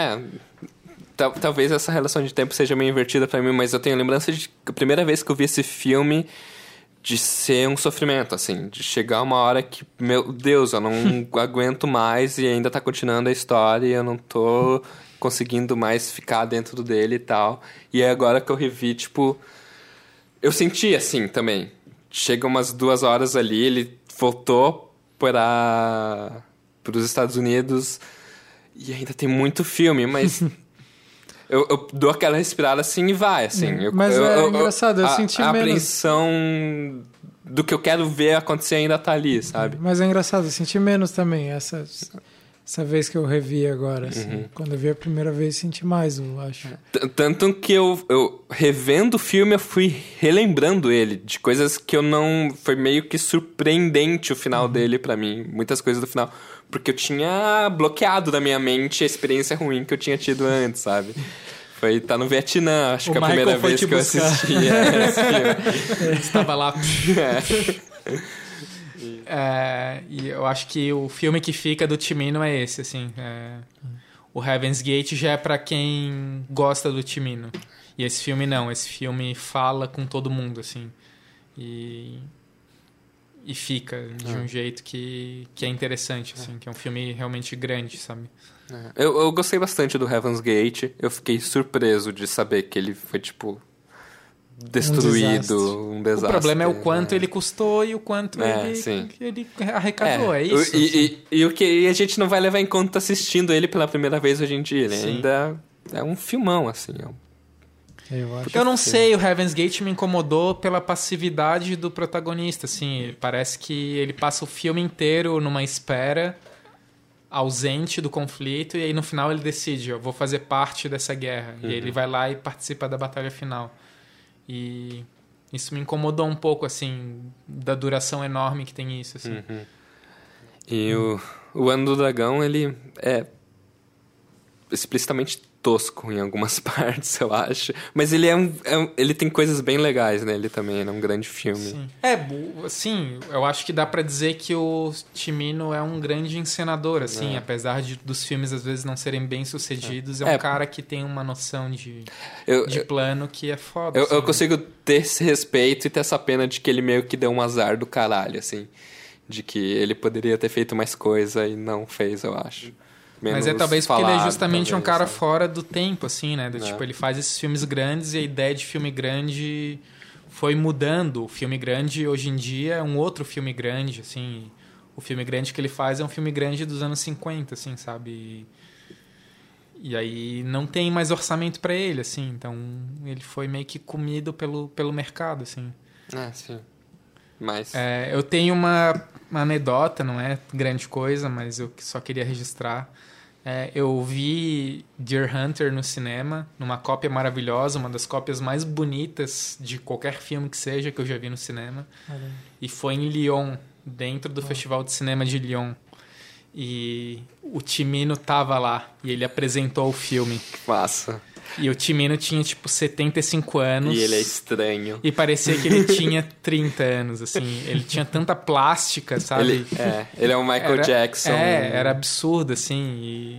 A: Talvez essa relação de tempo seja meio invertida pra mim, mas eu tenho lembrança de a primeira vez que eu vi esse filme de ser um sofrimento, assim, de chegar uma hora que, meu Deus, eu não aguento mais e ainda tá continuando a história e eu não tô conseguindo mais ficar dentro dele e tal. E é agora que eu revi, tipo, eu senti assim também. Chega umas 2 horas ali, ele voltou para os Estados Unidos e ainda tem muito filme, mas... Eu dou aquela respirada assim e vai, assim.
C: Mas é engraçado, eu senti menos...
A: A apreensão do que eu quero ver acontecer ainda tá ali, sabe?
C: Mas é engraçado, eu senti menos também essa vez que eu revi agora, assim. Quando eu vi a primeira vez, senti mais, eu acho.
A: Tanto que eu revendo o filme, eu fui relembrando ele de coisas que eu não... Foi meio que surpreendente o final dele pra mim. Muitas coisas do final. Porque eu tinha bloqueado da minha mente a experiência ruim que eu tinha tido antes, sabe? Tá no Vietnã, acho que a primeira vez que eu assisti esse filme.
B: Estava lá. E eu acho que o filme que fica do Cimino é esse, assim. O Heaven's Gate já é pra quem gosta do Cimino. E esse filme não, esse filme fala com todo mundo, assim. E fica de um jeito que é interessante, assim, que é um filme realmente grande, sabe?
A: Eu gostei bastante do Heaven's Gate. Eu fiquei surpreso de saber que ele foi, tipo, destruído, um desastre.
B: O problema é o quanto ele custou e o quanto ele arrecadou, é isso.
A: E o que a gente não vai levar em conta assistindo ele pela primeira vez hoje em dia. Ele ainda é um filmão, assim,
B: Eu não sei, o Heaven's Gate me incomodou pela passividade do protagonista, assim, parece que ele passa o filme inteiro numa espera, ausente do conflito, e aí no final ele decide, eu vou fazer parte dessa guerra, e aí ele vai lá e participa da batalha final. E isso me incomodou um pouco, assim, da duração enorme que tem isso, assim.
A: E o Ano do Dragão, ele é explicitamente tosco em algumas partes, eu acho. Mas ele ele tem coisas bem legais nele também, ele é um grande filme.
B: Sim. Assim, eu acho que dá pra dizer que o Cimino é um grande encenador, assim, apesar dos filmes às vezes não serem bem sucedidos, é um cara que tem uma noção de plano que é foda.
A: Eu consigo ter esse respeito e ter essa pena de que ele meio que deu um azar do caralho, assim. De que ele poderia ter feito mais coisa e não fez, eu acho. menos
B: Mas é talvez porque ele é
A: falado,
B: justamente
A: talvez,
B: um cara
A: sabe?
B: fora do tempo, assim, né? Tipo, ele faz esses filmes grandes e a ideia de filme grande foi mudando. O filme grande, hoje em dia, é um outro filme grande, assim. O filme grande que ele faz é um filme grande dos anos 50, assim, sabe? E aí não tem mais orçamento pra ele, assim. Então, ele foi meio que comido pelo mercado, assim.
A: Sim. Mas...
B: Eu tenho uma anedota, não é grande coisa, mas eu só queria registrar. Eu vi Deer Hunter no cinema, numa cópia maravilhosa, uma das cópias mais bonitas de qualquer filme que seja que eu já vi no cinema. E foi em Lyon, dentro do Festival de Cinema de Lyon. E o Cimino tava lá, e ele apresentou o filme.
A: Massa.
B: E o Cimino tinha, tipo, 75 anos.
A: E ele é estranho.
B: E parecia que ele tinha 30 anos, assim. Ele tinha tanta plástica, sabe?
A: Ele é um Michael Jackson.
B: Era absurdo, assim. E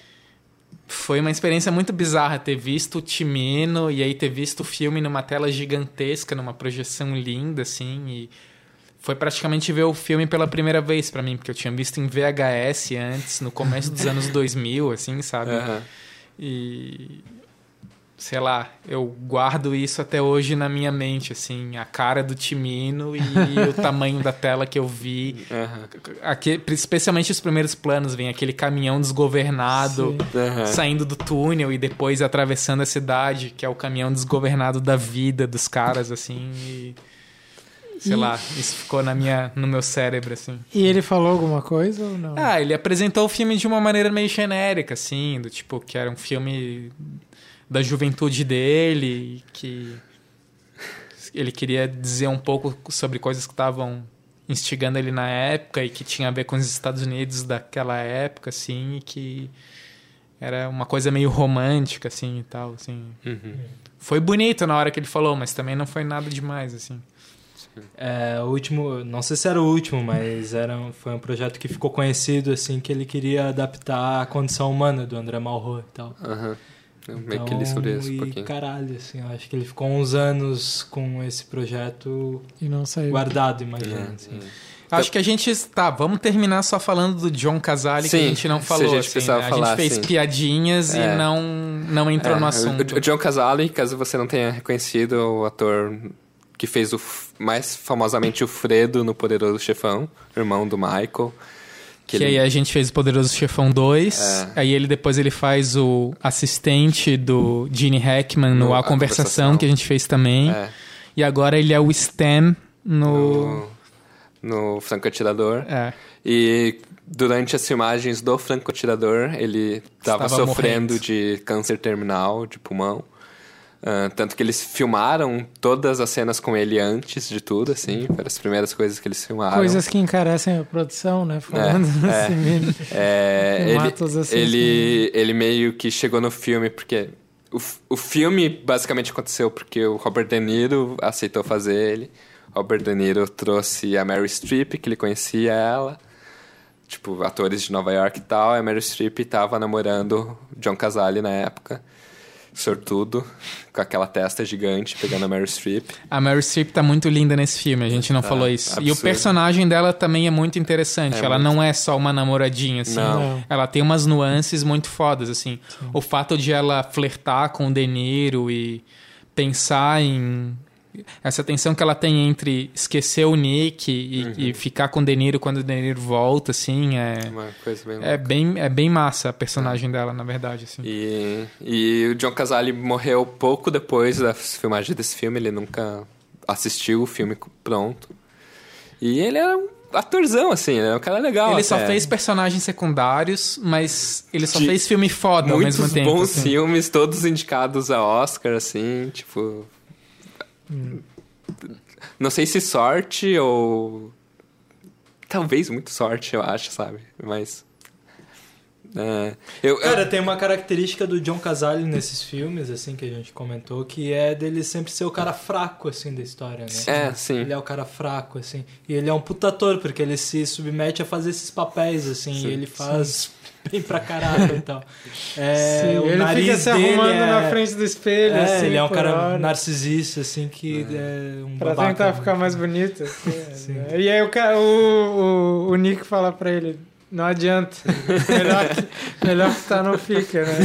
B: foi uma experiência muito bizarra ter visto o Cimino e aí ter visto o filme numa tela gigantesca, numa projeção linda, assim. E foi praticamente ver o filme pela primeira vez pra mim, porque eu tinha visto em VHS antes, no começo dos anos 2000, assim, sabe? E... sei lá, eu guardo isso até hoje na minha mente, assim, a cara do Cimino e o tamanho da tela que eu vi. Aqui, especialmente os primeiros planos, vem aquele caminhão desgovernado saindo do túnel e depois atravessando a cidade, que é o caminhão desgovernado da vida dos caras, assim, e... sei lá, isso ficou no meu cérebro, assim.
C: E ele falou alguma coisa ou não?
B: Ele apresentou o filme de uma maneira meio genérica, assim, do tipo, que era um filme da juventude dele, que ele queria dizer um pouco sobre coisas que estavam instigando ele na época e que tinha a ver com os Estados Unidos daquela época, assim, e que era uma coisa meio romântica, assim, e tal, assim. Foi bonito na hora que ele falou, mas também não foi nada demais, assim.
D: O último, não sei se era o último, mas foi um projeto que ficou conhecido, assim, que ele queria adaptar a condição humana do André Malraux e tal.
A: Eu meio que li sobre isso um pouquinho.
D: Caralho, assim, eu acho que ele ficou uns anos com esse projeto
C: e não saiu.
D: Guardado, imagina. Assim.
B: Acho que a gente... vamos terminar só falando do John Cazale, que a gente não falou. A gente fez piadinhas e não entrou no assunto.
A: O John Cazale, caso você não tenha reconhecido, o ator que fez mais famosamente o Fredo no Poderoso Chefão, irmão do Michael.
B: Que aí a gente fez o Poderoso Chefão 2. Aí depois ele faz o assistente do Gene Hackman no A Conversação, que a gente fez também. E agora ele é o Stan no
A: Franco-Atirador. E durante as filmagens do Franco-Atirador, ele estava sofrendo de câncer terminal de pulmão. Tanto que eles filmaram todas as cenas com ele antes de tudo, assim. Foram as primeiras coisas que eles filmaram.
C: Coisas que encarecem a produção, né? Falando assim.
A: Ele meio que chegou no filme porque... O filme basicamente aconteceu porque o Robert De Niro aceitou fazer ele. Robert De Niro trouxe a Meryl Streep, que ele conhecia ela. Tipo, atores de Nova York e tal. E a Meryl Streep tava namorando John Cazale na época. Sortudo, com aquela testa gigante, pegando a Meryl Streep.
B: A Meryl Streep tá muito linda nesse filme, a gente não falou isso. Absurdo. E o personagem dela também é muito interessante. Ela não é só uma namoradinha, assim.
A: Não.
B: Ela tem umas nuances muito fodas, assim. Sim. O fato de ela flertar com o De Niro e pensar em... essa tensão que ela tem entre esquecer o Nick e ficar com o De Niro quando o De Niro volta, assim,
A: uma coisa bem
B: é bem massa a personagem dela, na verdade, assim.
A: E o John Cazale morreu pouco depois da filmagem desse filme, ele nunca assistiu o filme pronto. E ele era um atorzão, assim, né? Um cara legal.
B: Ele só fez personagens secundários, mas ele só fez filme foda ao mesmo tempo.
A: Muitos bons
B: assim.
A: filmes, todos indicados a Oscar, assim, tipo... Não sei se sorte ou... talvez muito sorte, eu acho, sabe? Mas...
D: Cara, tem uma característica do John Cazale nesses filmes, assim, que a gente comentou, que é dele sempre ser o cara fraco, assim, da história, né?
A: Sim.
D: Ele é o cara fraco, assim. E ele é um puta ator, porque ele se submete a fazer esses papéis, assim, e ele faz... bem pra caralho e tal.
C: O ele nariz fica se arrumando na frente do espelho, assim,
D: ele é um cara narcisista, assim, que é um
C: pra
D: babaca,
C: tentar ficar mais bonito. Assim, E aí o Nick fala pra ele, Não adianta. Melhor que tá, não fica, né?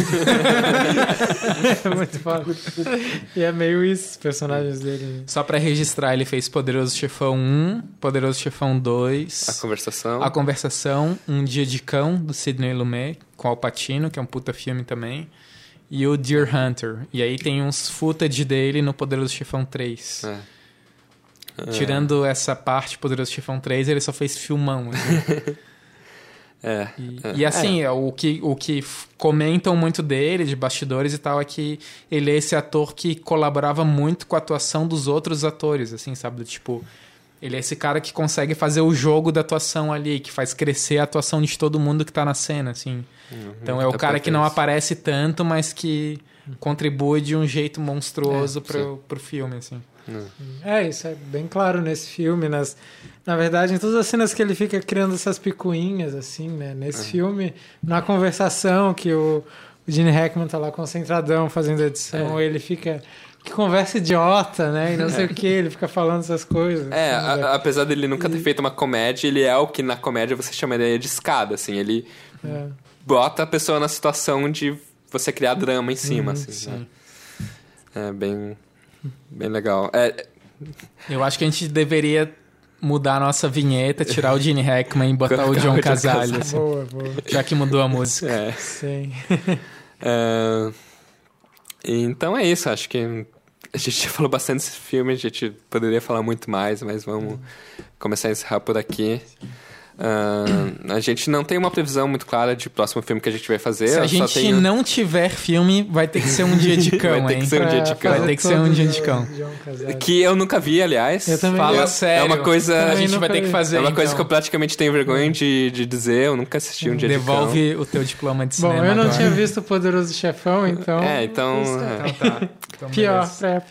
C: É muito foda. E é meio isso, os personagens dele.
B: Só pra registrar, ele fez Poderoso Chefão 1, Poderoso Chefão 2...
A: A
B: Conversação, Um Dia de Cão, do Sidney Lumet, com Al Pacino, que é um puta filme também. E o Deer Hunter. E aí tem uns footage dele no Poderoso Chefão 3. Tirando essa parte, Poderoso Chefão 3, ele só fez filmão. Assim. E assim, o que comentam muito dele, de bastidores e tal, é que ele é esse ator que colaborava muito com a atuação dos outros atores, assim, sabe? Tipo, ele é esse cara que consegue fazer o jogo da atuação ali, que faz crescer a atuação de todo mundo que tá na cena, assim. Então é o cara que não aparece tanto, mas que contribui de um jeito monstruoso pro filme, assim.
C: Isso é bem claro nesse filme. Na verdade, em todas as cenas que ele fica criando essas picuinhas, assim, né? Nesse filme, na conversação que o Gene Hackman tá lá concentradão fazendo edição, ele fica... Que conversa idiota, né? E não sei o que, ele fica falando essas coisas.
A: Apesar dele nunca ter feito uma comédia, ele é o que na comédia você chamaria de escada, assim. Ele bota a pessoa na situação de você criar drama em cima, assim. Né? É bem legal.
B: Eu acho que a gente deveria mudar a nossa vinheta, tirar o Gene Hackman e botar o John Cazale. Assim,
C: boa.
B: Já que mudou a música.
C: Sim.
A: Então é isso, acho que a gente já falou bastante desse filme, a gente poderia falar muito mais, mas vamos começar a encerrar por aqui. A gente não tem uma previsão muito clara de próximo filme que a gente vai fazer.
B: Se a gente não tiver filme, vai ter que ser Um Dia de Cão,
A: vai ter que ser Um Dia de Cão.
B: Vai ter que ser Um Dia de Cão.
A: Que eu nunca vi, aliás.
C: Eu também.
B: Fala sério.
A: É uma coisa...
B: A gente vai ter que fazer,
A: coisa que eu praticamente tenho vergonha de dizer. Eu nunca assisti Um Dia de Cão.
B: Devolve o teu diploma de cinema.
C: Bom, eu não
B: agora.
C: tinha visto o Poderoso Chefão, então...
A: Então
B: tá. Então,
C: pior.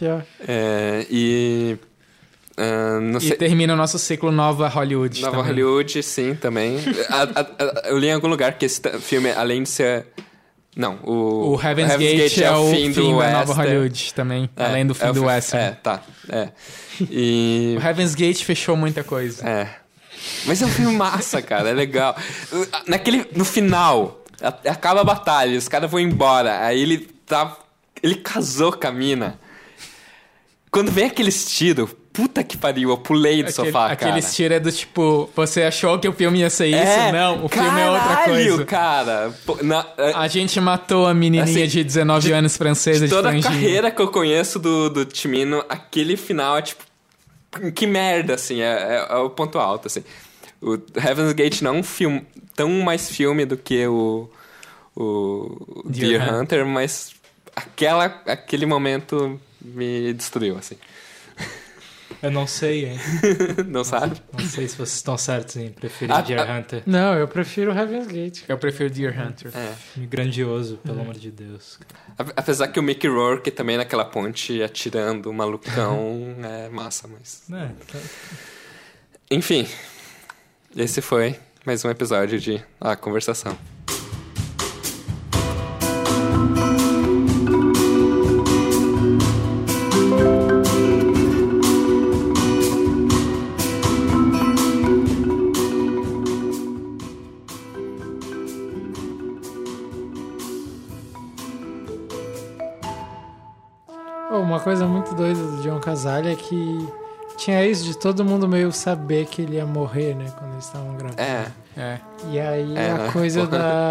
A: Não sei.
B: E termina o nosso ciclo Nova Hollywood.
A: Nova
B: também.
A: Hollywood, sim, também. Eu li em algum lugar que esse filme, além de ser... Não,
B: o Heaven's Gate é o fim do Nova Hollywood também, além do fim do Western.
A: E...
B: O Heaven's Gate fechou muita coisa.
A: Mas é um filme massa, cara, é legal. No final, acaba a batalha, os caras vão embora, aí ele casou com a mina. Quando vem aqueles tiros, puta que pariu, eu pulei do sofá, cara.
B: Aqueles tiros é do tipo, você achou que o filme ia ser isso? Não, o filme é outra coisa.
A: Cara.
B: A gente matou a menininha de 19 anos francesa de
A: toda
B: franjinha.
A: A carreira que eu conheço do Cimino, aquele final é tipo... Que merda, assim, é o ponto alto, assim. O Heaven's Gate não é um filme tão mais filme do que o Deer Hunter, mas aquele momento me destruiu, assim.
D: Eu não sei, hein?
A: Não sabe?
D: Não sei se vocês estão certos em preferir Deer Hunter.
C: Não, eu prefiro Heaven's Gate.
B: Eu prefiro Deer Hunter.
D: Filme grandioso, pelo amor de Deus.
A: Apesar que o Mickey Rourke também naquela ponte atirando o malucão é massa, mas... Enfim, esse foi mais um episódio de A Conversação.
C: Uma coisa muito doida do John Cazale é que tinha isso de todo mundo meio saber que ele ia morrer, né? Quando eles estavam gravando. E aí a coisa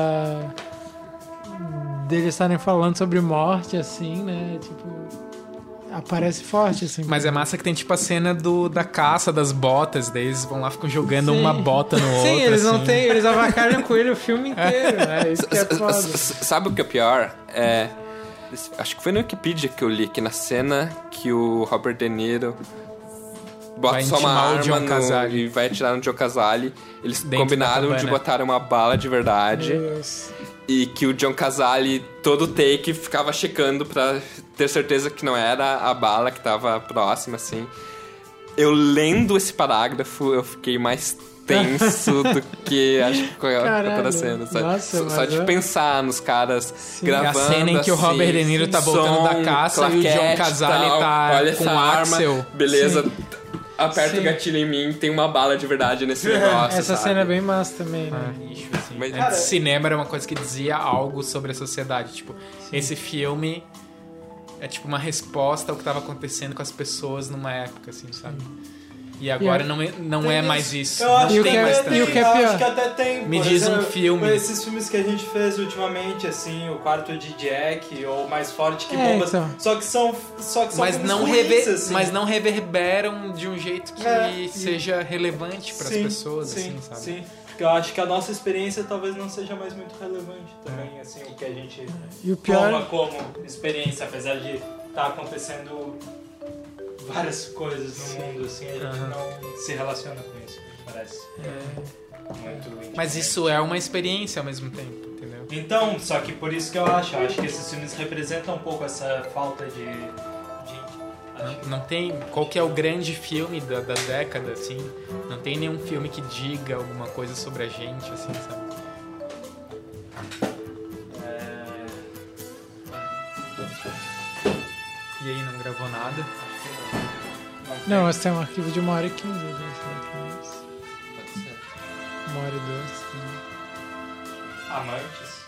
C: deles estarem falando sobre morte, assim, né? Tipo, aparece forte, assim.
B: Mas é massa que tem tipo a cena da caça das botas, daí eles vão lá, ficam jogando uma bota no outro.
C: Sim, eles
B: assim.
C: não têm, eles avacalham com ele o filme inteiro, né? Isso que é foda.
A: Sabe o que é pior? Acho que foi no Wikipedia que eu li que na cena que o Robert De Niro bota só uma arma e vai atirar no John Cazale, eles combinaram de botar uma bala de verdade. E que o John Cazale, todo take, ficava checando pra ter certeza que não era a bala que tava próxima, assim. Eu lendo esse parágrafo, eu fiquei mais tenso do que acho que outra cena. Só de pensar nos caras gravando.
B: A cena em que o Robert De Niro tá voltando da caça e o John Cazale tá
A: olha
B: com
A: essa
B: o
A: arma,
B: Axel.
A: Beleza. aperta o gatilho em mim, tem uma bala de verdade nesse negócio,
C: Essa
A: sabe?
C: cena é bem massa também, né?
B: Lixo, assim.
A: Mas,
B: Antes, cinema era uma coisa que dizia algo sobre a sociedade. Tipo, esse filme é tipo uma resposta ao que estava acontecendo com as pessoas numa época, assim, sabe? E agora não é mais isso.
D: Eu acho
B: Não
D: que
B: tem mais
C: até
B: tanto.
C: tem. E o que é
D: eu
C: pior?
D: acho que até tem.
B: Me
D: por
B: diz um
D: exemplo,
B: filme.
D: Esses filmes que a gente fez ultimamente, assim, O Quarto de Jack ou Mais Forte que
C: É,
D: Bombas.
C: então.
D: Só que são
B: Mas
D: filmes
B: não,
D: ruins, assim.
B: mas não reverberam de um jeito que seja relevante para as
D: Sim,
B: pessoas,
D: sim,
B: assim, sabe?
D: Sim. Porque eu acho que a nossa experiência talvez não seja mais muito relevante também, assim, o que a gente
C: E o pior...
D: toma como experiência, apesar de estar acontecendo várias coisas no mundo, assim, a gente não se relaciona com isso, parece. Muito
B: Mas isso é uma experiência ao mesmo tempo, entendeu?
D: Então, só que por isso que eu acho que esses filmes representam um pouco essa falta de
B: Não tem... Qual que é o grande filme da década, assim? Não tem nenhum filme que diga alguma coisa sobre a gente, assim, sabe? E aí, não gravou nada?
C: Não, mas tem um arquivo de 1h15.
A: Pode ser.
C: 1h02.
D: Amantes.